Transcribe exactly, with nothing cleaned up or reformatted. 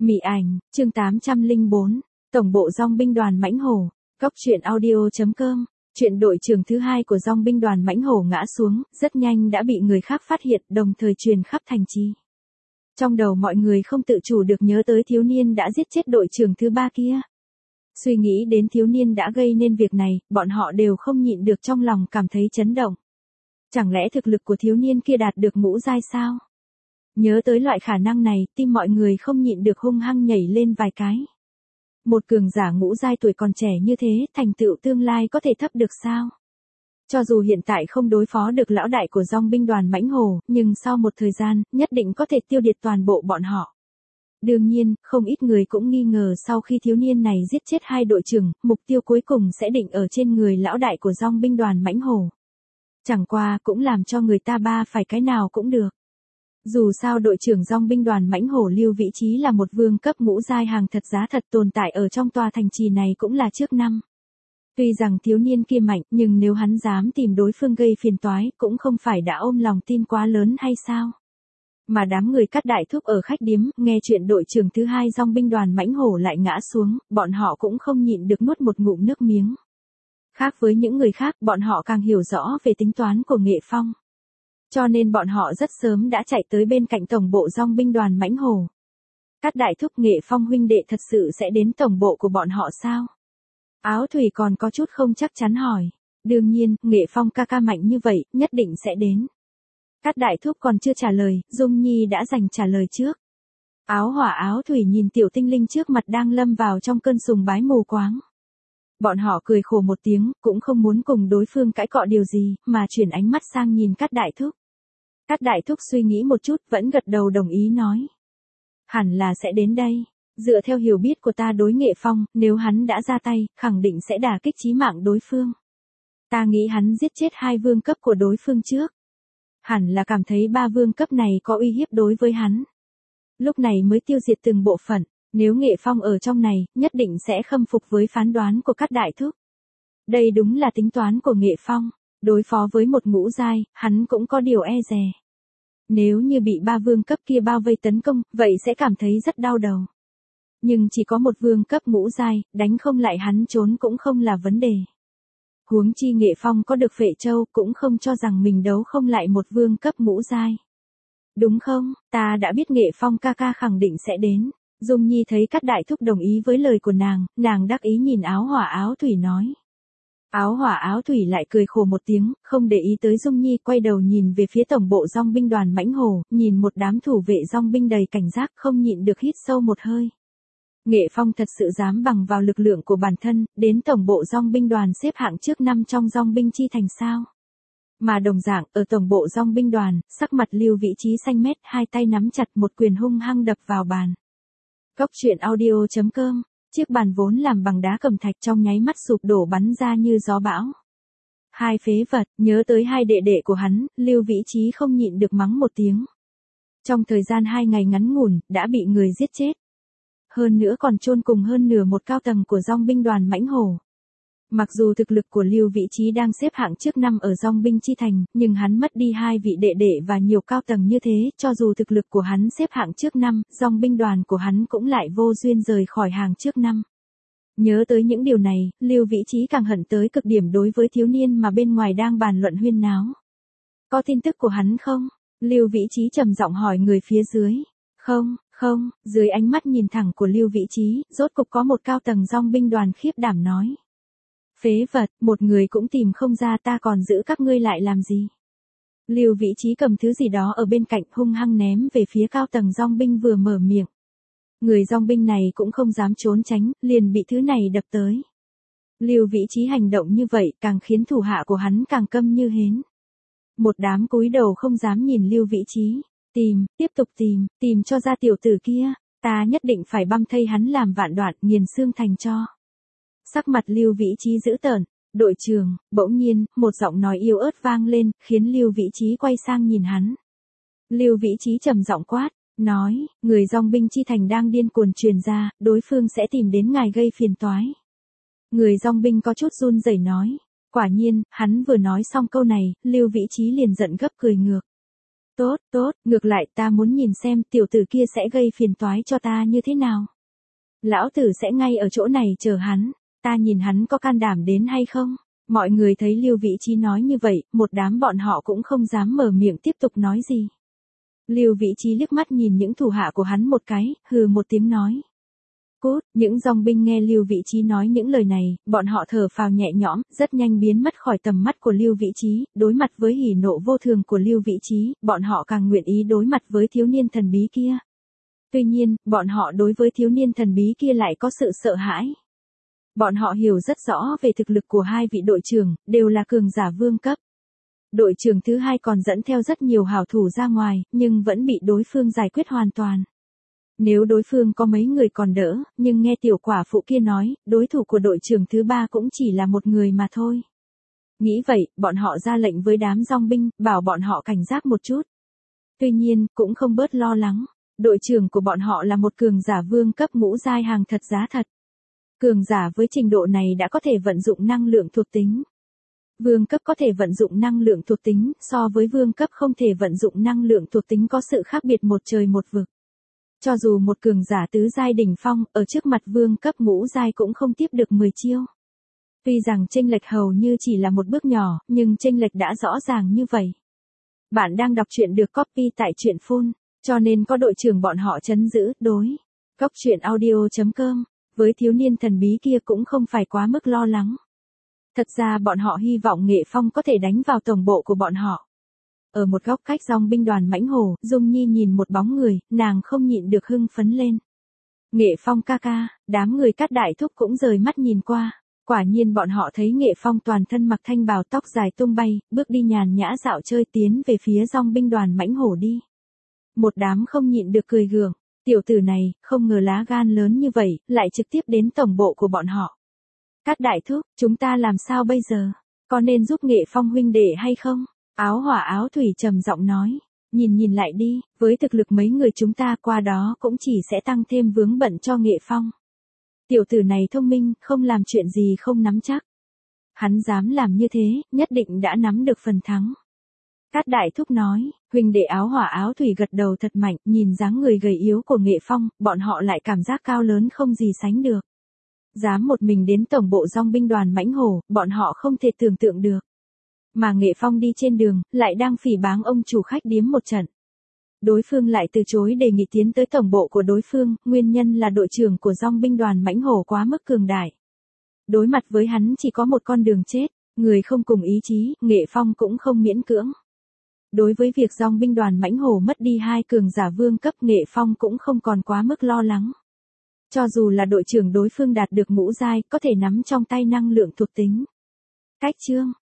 Mị ảnh, chương tám trăm lẻ bốn, Tổng bộ Dong binh đoàn Mãnh Hổ, Cóc truyện audio chấm com. Chuyện đội trưởng thứ hai của Dong binh đoàn Mãnh Hổ ngã xuống, rất nhanh đã bị người khác phát hiện, đồng thời truyền khắp thành trì. Trong đầu mọi người không tự chủ được nhớ tới thiếu niên đã giết chết đội trưởng thứ ba kia. Suy nghĩ đến thiếu niên đã gây nên việc này, bọn họ đều không nhịn được trong lòng cảm thấy chấn động. Chẳng lẽ thực lực của thiếu niên kia đạt được ngũ giai sao? Nhớ tới loại khả năng này, tim mọi người không nhịn được hung hăng nhảy lên vài cái. Một cường giả ngũ giai tuổi còn trẻ như thế, thành tựu tương lai có thể thấp được sao? Cho dù hiện tại không đối phó được lão đại của Dong binh đoàn Mãnh Hổ, nhưng sau một thời gian, nhất định có thể tiêu diệt toàn bộ bọn họ. Đương nhiên, không ít người cũng nghi ngờ sau khi thiếu niên này giết chết hai đội trưởng, mục tiêu cuối cùng sẽ định ở trên người lão đại của Dong binh đoàn Mãnh Hổ. Chẳng qua cũng làm cho người ta ba phải cái nào cũng được. Dù sao đội trưởng Dong binh đoàn Mãnh Hổ Lưu Vĩ Chí là một vương cấp ngũ giai hàng thật giá thật tồn tại ở trong tòa thành trì này cũng là trước năm. Tuy rằng thiếu niên kia mạnh, nhưng nếu hắn dám tìm đối phương gây phiền toái, cũng không phải đã ôm lòng tin quá lớn hay sao? Mà đám người Cát Đại Thúc ở khách điếm, nghe chuyện đội trưởng thứ hai Dong binh đoàn Mãnh Hổ lại ngã xuống, bọn họ cũng không nhịn được nuốt một ngụm nước miếng. Khác với những người khác, bọn họ càng hiểu rõ về tính toán của Nghệ Phong. Cho nên bọn họ rất sớm đã chạy tới bên cạnh tổng bộ Dong binh đoàn Mãnh Hổ. Cát Đại Thúc, Nghệ Phong huynh đệ thật sự sẽ đến tổng bộ của bọn họ sao? Áo Thủy còn có chút không chắc chắn hỏi. Đương nhiên, Nghệ Phong ca ca mạnh như vậy, nhất định sẽ đến. Cát Đại Thúc còn chưa trả lời, Dung Nhi đã giành trả lời trước. Áo Hỏa Áo Thủy nhìn tiểu tinh linh trước mặt đang lâm vào trong cơn sùng bái mù quáng. Bọn họ cười khổ một tiếng, cũng không muốn cùng đối phương cãi cọ điều gì, mà chuyển ánh mắt sang nhìn Cát Đại Thúc. Cát Đại Thúc suy nghĩ một chút, vẫn gật đầu đồng ý nói. Hẳn là sẽ đến đây. Dựa theo hiểu biết của ta đối Nghệ Phong, nếu hắn đã ra tay, khẳng định sẽ đả kích chí mạng đối phương. Ta nghĩ hắn giết chết hai vương cấp của đối phương trước. Hẳn là cảm thấy ba vương cấp này có uy hiếp đối với hắn. Lúc này mới tiêu diệt từng bộ phận. Nếu Nghệ Phong ở trong này, nhất định sẽ khâm phục với phán đoán của Cát Đại Thúc. Đây đúng là tính toán của Nghệ Phong. Đối phó với một ngũ giai, hắn cũng có điều e dè. Nếu như bị ba vương cấp kia bao vây tấn công, vậy sẽ cảm thấy rất đau đầu. Nhưng chỉ có một vương cấp ngũ giai, đánh không lại hắn trốn cũng không là vấn đề. Huống chi Nghệ Phong có được Phệ Châu, cũng không cho rằng mình đấu không lại một vương cấp ngũ giai. Đúng không, ta đã biết Nghệ Phong ca ca khẳng định sẽ đến. Dung Nhi thấy Cát Đại Thúc đồng ý với lời của nàng, nàng đắc ý nhìn Áo Hỏa Áo Thủy nói. Áo Hỏa Áo Thủy lại cười khổ một tiếng, không để ý tới Dung Nhi, quay đầu nhìn về phía tổng bộ Dong binh đoàn Mãnh Hổ, nhìn một đám thủ vệ Dong binh đầy cảnh giác, không nhịn được hít sâu một hơi. Nghệ Phong thật sự dám bằng vào lực lượng của bản thân, đến tổng bộ Dong binh đoàn xếp hạng trước năm trong Dong binh chi thành sao? Mà đồng dạng, ở tổng bộ Dong binh đoàn, sắc mặt Lưu Vĩ Chí xanh mét, hai tay nắm chặt một quyền hung hăng đập vào bàn. Cóc truyện audio chấm com. Chiếc bàn vốn làm bằng đá cẩm thạch trong nháy mắt sụp đổ bắn ra như gió bão. Hai phế vật, nhớ tới hai đệ đệ của hắn, Lưu Vĩ Chí không nhịn được mắng một tiếng. Trong thời gian hai ngày ngắn ngủn, đã bị người giết chết. Hơn nữa còn chôn cùng hơn nửa một cao tầng của Dong binh đoàn Mãnh Hổ. Mặc dù thực lực của Lưu Vĩ Chí đang xếp hạng trước năm ở Dong binh chi thành, nhưng hắn mất đi hai vị đệ đệ và nhiều cao tầng như thế, cho dù thực lực của hắn xếp hạng trước năm, Dong binh đoàn của hắn cũng lại vô duyên rời khỏi hàng trước năm. Nhớ tới những điều này, Lưu Vĩ Chí càng hận tới cực điểm đối với thiếu niên mà bên ngoài đang bàn luận huyên náo. Có tin tức của hắn không? Lưu Vĩ Chí trầm giọng hỏi người phía dưới. Không, không, dưới ánh mắt nhìn thẳng của Lưu Vĩ Chí, rốt cục có một cao tầng Dong binh đoàn khiếp đảm nói. Phế vật, một người cũng tìm không ra, ta còn giữ các ngươi lại làm gì? Lưu Vĩ Chí cầm thứ gì đó ở bên cạnh hung hăng ném về phía cao tầng Dong binh vừa mở miệng. Người Dong binh này cũng không dám trốn tránh, liền bị thứ này đập tới. Lưu Vĩ Chí hành động như vậy càng khiến thủ hạ của hắn càng câm như hến. Một đám cúi đầu không dám nhìn Lưu Vĩ Chí. Tìm, tiếp tục tìm, tìm cho ra tiểu tử kia, ta nhất định phải băm thây hắn làm vạn đoạn, nghiền xương thành tro. Sắc mặt Lưu Vĩ Chí dữ tợn. Đội trưởng, bỗng nhiên, một giọng nói yếu ớt vang lên, khiến Lưu Vĩ Chí quay sang nhìn hắn. Lưu Vĩ Chí trầm giọng quát, nói, người Dong binh chi thành đang điên cuồng truyền ra, đối phương sẽ tìm đến ngài gây phiền toái. Người Dong binh có chút run rẩy nói. Quả nhiên, hắn vừa nói xong câu này, Lưu Vĩ Chí liền giận gấp cười ngược. Tốt, tốt, ngược lại ta muốn nhìn xem tiểu tử kia sẽ gây phiền toái cho ta như thế nào. Lão tử sẽ ngay ở chỗ này chờ hắn, ta nhìn hắn có can đảm đến hay không. Mọi người thấy Lưu Vĩ Chí nói như vậy, một đám bọn họ cũng không dám mở miệng tiếp tục nói gì. Lưu Vĩ Chí liếc mắt nhìn những thủ hạ của hắn một cái, hừ một tiếng nói. Cút, những dòng binh nghe Lưu Vĩ Chí nói những lời này, bọn họ thở phào nhẹ nhõm, rất nhanh biến mất khỏi tầm mắt của Lưu Vĩ Chí, đối mặt với hỉ nộ vô thường của Lưu Vĩ Chí, bọn họ càng nguyện ý đối mặt với thiếu niên thần bí kia. Tuy nhiên, bọn họ đối với thiếu niên thần bí kia lại có sự sợ hãi. Bọn họ hiểu rất rõ về thực lực của hai vị đội trưởng, đều là cường giả vương cấp. Đội trưởng thứ hai còn dẫn theo rất nhiều hảo thủ ra ngoài, nhưng vẫn bị đối phương giải quyết hoàn toàn. Nếu đối phương có mấy người còn đỡ, nhưng nghe tiểu quả phụ kia nói, đối thủ của đội trưởng thứ ba cũng chỉ là một người mà thôi. Nghĩ vậy, bọn họ ra lệnh với đám dòng binh, bảo bọn họ cảnh giác một chút. Tuy nhiên, cũng không bớt lo lắng. Đội trưởng của bọn họ là một cường giả vương cấp ngũ giai hàng thật giá thật. Cường giả với trình độ này đã có thể vận dụng năng lượng thuộc tính. Vương cấp có thể vận dụng năng lượng thuộc tính, so với vương cấp không thể vận dụng năng lượng thuộc tính có sự khác biệt một trời một vực. Cho dù một cường giả tứ giai đỉnh phong, ở trước mặt vương cấp ngũ giai cũng không tiếp được mười chiêu. Tuy rằng chênh lệch hầu như chỉ là một bước nhỏ, nhưng chênh lệch đã rõ ràng như vậy. Bạn đang đọc truyện được copy tại truyện phun, cho nên có đội trưởng bọn họ trấn giữ, đối. Cóc truyện audio chấm com, với thiếu niên thần bí kia cũng không phải quá mức lo lắng. Thật ra bọn họ hy vọng Nghệ Phong có thể đánh vào tổng bộ của bọn họ. Ở một góc cách dòng binh đoàn mãnh hổ, Dung Nhi nhìn một bóng người, nàng không nhịn được hưng phấn lên. Nghệ Phong ca ca, đám người Cát Đại Thúc cũng rời mắt nhìn qua. Quả nhiên bọn họ thấy Nghệ Phong toàn thân mặc thanh bào tóc dài tung bay, bước đi nhàn nhã dạo chơi tiến về phía dòng binh đoàn mãnh hổ đi. Một đám không nhịn được cười gượng, tiểu tử này, không ngờ lá gan lớn như vậy, lại trực tiếp đến tổng bộ của bọn họ. Cát Đại Thúc, chúng ta làm sao bây giờ? Có nên giúp Nghệ Phong huynh đệ hay không? Áo hỏa áo thủy trầm giọng nói. Nhìn nhìn lại đi, với thực lực mấy người chúng ta qua đó cũng chỉ sẽ tăng thêm vướng bận cho Nghệ Phong. Tiểu tử này thông minh, không làm chuyện gì không nắm chắc. Hắn dám làm như thế, nhất định đã nắm được phần thắng. Cát Đại Thúc nói, huynh đệ áo hỏa áo thủy gật đầu thật mạnh, nhìn dáng người gầy yếu của Nghệ Phong, bọn họ lại cảm giác cao lớn không gì sánh được. Dám một mình đến tổng bộ dòng binh đoàn mãnh hổ, bọn họ không thể tưởng tượng được. Mà Nghệ Phong đi trên đường, lại đang phỉ báng ông chủ khách điếm một trận. Đối phương lại từ chối đề nghị tiến tới tổng bộ của đối phương, nguyên nhân là đội trưởng của dòng binh đoàn mãnh hổ quá mức cường đại. Đối mặt với hắn chỉ có một con đường chết, người không cùng ý chí, Nghệ Phong cũng không miễn cưỡng. Đối với việc dòng binh đoàn mãnh hổ mất đi hai cường giả vương cấp, Nghệ Phong cũng không còn quá mức lo lắng. Cho dù là đội trưởng đối phương đạt được ngũ giai, có thể nắm trong tay năng lượng thuộc tính. Cách chương